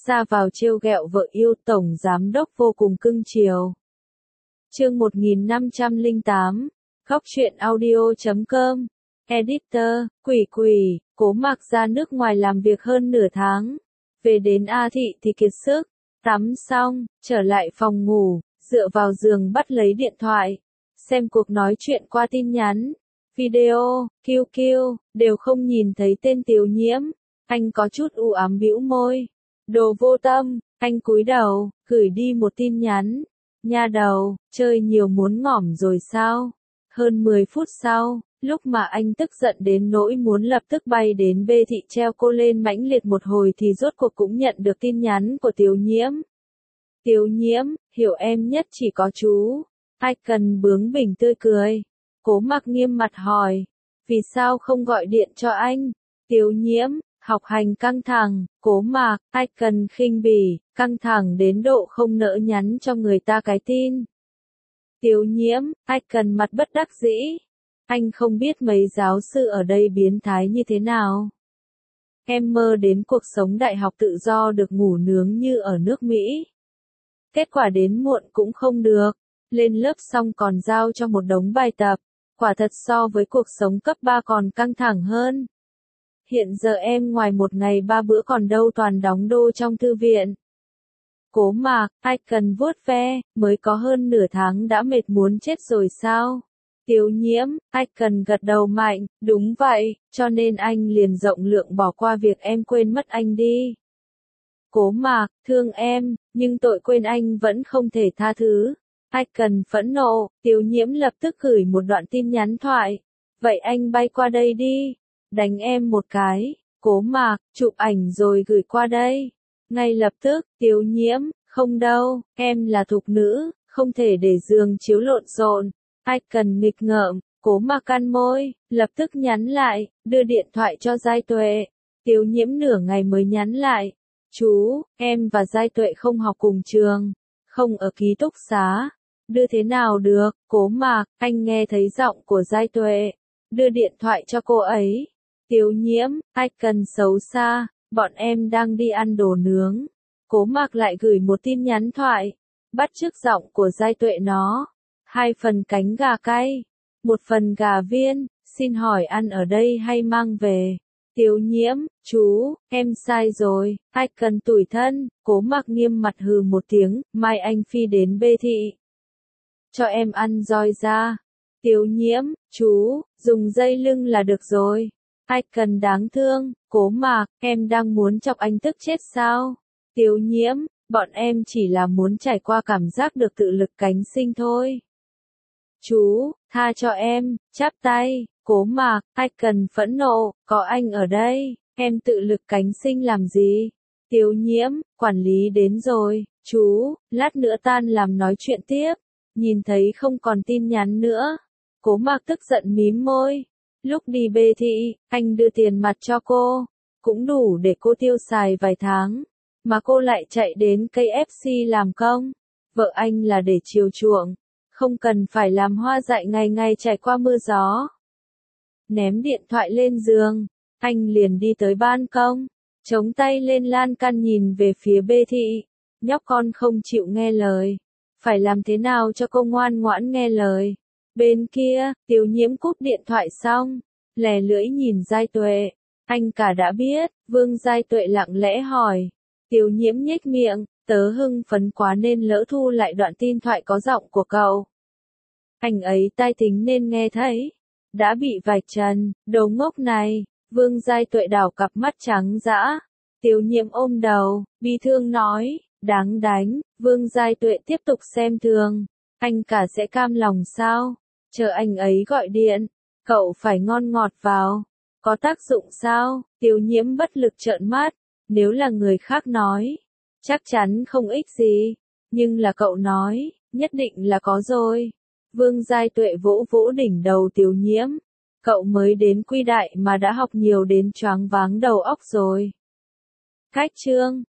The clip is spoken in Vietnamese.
ra vào trêu ghẹo vợ yêu, tổng giám đốc vô cùng cưng chiều. Chương 1508, Góc truyện audio.com. Editor, Quỷ, Cố Mạc ra nước ngoài làm việc hơn nửa tháng. Về đến A Thị thì kiệt sức, tắm xong, trở lại phòng ngủ, dựa vào giường bắt lấy điện thoại, xem cuộc nói chuyện qua tin nhắn, video, QQ, đều không nhìn thấy tên Tiếu Nhiễm. Anh có chút u ám bĩu môi. Đồ vô tâm, anh cúi đầu, gửi đi một tin nhắn. Nha đầu, chơi nhiều muốn ngỏm rồi sao? Hơn 10 phút sau, lúc mà anh tức giận đến nỗi muốn lập tức bay đến B Thị treo cô lên mãnh liệt một hồi thì rốt cuộc cũng nhận được tin nhắn của Tiếu Nhiễm. Tiếu Nhiễm, hiểu em nhất chỉ có chú. Ai cần bướng bỉnh tươi cười. Cố Mạc nghiêm mặt hỏi. Vì sao không gọi điện cho anh? Tiếu Nhiễm, học hành căng thẳng. Cố Mạc, ai cần khinh bỉ, căng thẳng đến độ không nỡ nhắn cho người ta cái tin. Tiếu Nhiễm, ai cần mặt bất đắc dĩ. Anh không biết mấy giáo sư ở đây biến thái như thế nào. Em mơ đến cuộc sống đại học tự do được ngủ nướng như ở nước Mỹ. Kết quả đến muộn cũng không được, lên lớp xong còn giao cho một đống bài tập, quả thật so với cuộc sống cấp 3 còn căng thẳng hơn. Hiện giờ em ngoài một ngày 3 bữa còn đâu toàn đóng đô trong thư viện. Cố Mạc, ai cần vuốt ve, mới có hơn nửa tháng đã mệt muốn chết rồi sao? Tiếu Nhiễm, ai cần gật đầu mạnh, đúng vậy, cho nên anh liền rộng lượng bỏ qua việc em quên mất anh đi. Cố Mạc, thương em, nhưng tội quên anh vẫn không thể tha thứ. Ai cần phẫn nộ, Tiếu Nhiễm lập tức gửi một đoạn tin nhắn thoại. Vậy anh bay qua đây đi, đánh em một cái. Cố Mạc, chụp ảnh rồi gửi qua đây. Ngay lập tức, Tiếu Nhiễm, không đâu, em là thục nữ, không thể để giường chiếu lộn xộn. Ai cần nghịch ngợm, Cố Mạc cắn môi, lập tức nhắn lại, đưa điện thoại cho Giai Tuệ. Tiếu Nhiễm nửa ngày mới nhắn lại. Chú, em và Giai Tuệ không học cùng trường, không ở ký túc xá. Đưa thế nào được, Cố Mạc, anh nghe thấy giọng của Giai Tuệ. Đưa điện thoại cho cô ấy. Tiếu Nhiễm, ai cần xấu xa, bọn em đang đi ăn đồ nướng. Cố Mạc lại gửi một tin nhắn thoại, bắt chước giọng của Giai Tuệ nó. 2 phần cánh gà cay, 1 phần gà viên, xin hỏi ăn ở đây hay mang về? Tiếu Nhiễm, chú, em sai rồi, ai cần tủi thân. Cố Mạc nghiêm mặt hừ một tiếng, mai anh phi đến B Thị. Cho em ăn roi da. Tiếu Nhiễm, chú, dùng dây lưng là được rồi. Ai cần đáng thương. Cố Mạc, em đang muốn chọc anh tức chết sao? Tiếu Nhiễm, bọn em chỉ là muốn trải qua cảm giác được tự lực cánh sinh thôi. Chú, tha cho em, chắp tay. Cố Mạc, ai cần phẫn nộ, có anh ở đây, em tự lực cánh sinh làm gì? Tiếu Nhiễm, quản lý đến rồi, chú, lát nữa tan làm nói chuyện tiếp. Nhìn thấy không còn tin nhắn nữa. Cố Mạc tức giận mím môi. Lúc đi B Thị, anh đưa tiền mặt cho cô, cũng đủ để cô tiêu xài vài tháng. Mà cô lại chạy đến KFC làm công. Vợ anh là để chiều chuộng, không cần phải làm hoa dại ngày ngày trải qua mưa gió. Ném điện thoại lên giường, anh liền đi tới ban công, chống tay lên lan can nhìn về phía B Thị. Nhóc con không chịu nghe lời, phải làm thế nào cho cô ngoan ngoãn nghe lời? Bên kia, Tiếu Nhiễm cúp điện thoại xong, lè lưỡi nhìn Giai Tuệ. Anh cả đã biết, Vương Giai Tuệ lặng lẽ hỏi. Tiếu Nhiễm nhếch miệng, tớ hưng phấn quá nên lỡ thu lại đoạn tin thoại có giọng của cậu. Anh ấy tai tính nên nghe thấy. Đã bị vạch trần, đồ ngốc này. Vương Giai Tuệ đảo cặp mắt trắng dã. Tiếu Nhiễm ôm đầu, bi thương nói, đáng đánh. Vương Giai Tuệ tiếp tục xem thường. Anh cả sẽ cam lòng sao? Chờ anh ấy gọi điện, cậu phải ngon ngọt vào. Có tác dụng sao? Tiếu Nhiễm bất lực trợn mắt. Nếu là người khác nói, chắc chắn không ích gì. Nhưng là cậu nói, nhất định là có rồi. Vương Giai Tuệ vỗ vỗ đỉnh đầu Tiếu Nhiễm. Cậu mới đến Quy Đại mà đã học nhiều đến choáng váng đầu óc rồi. Cách chương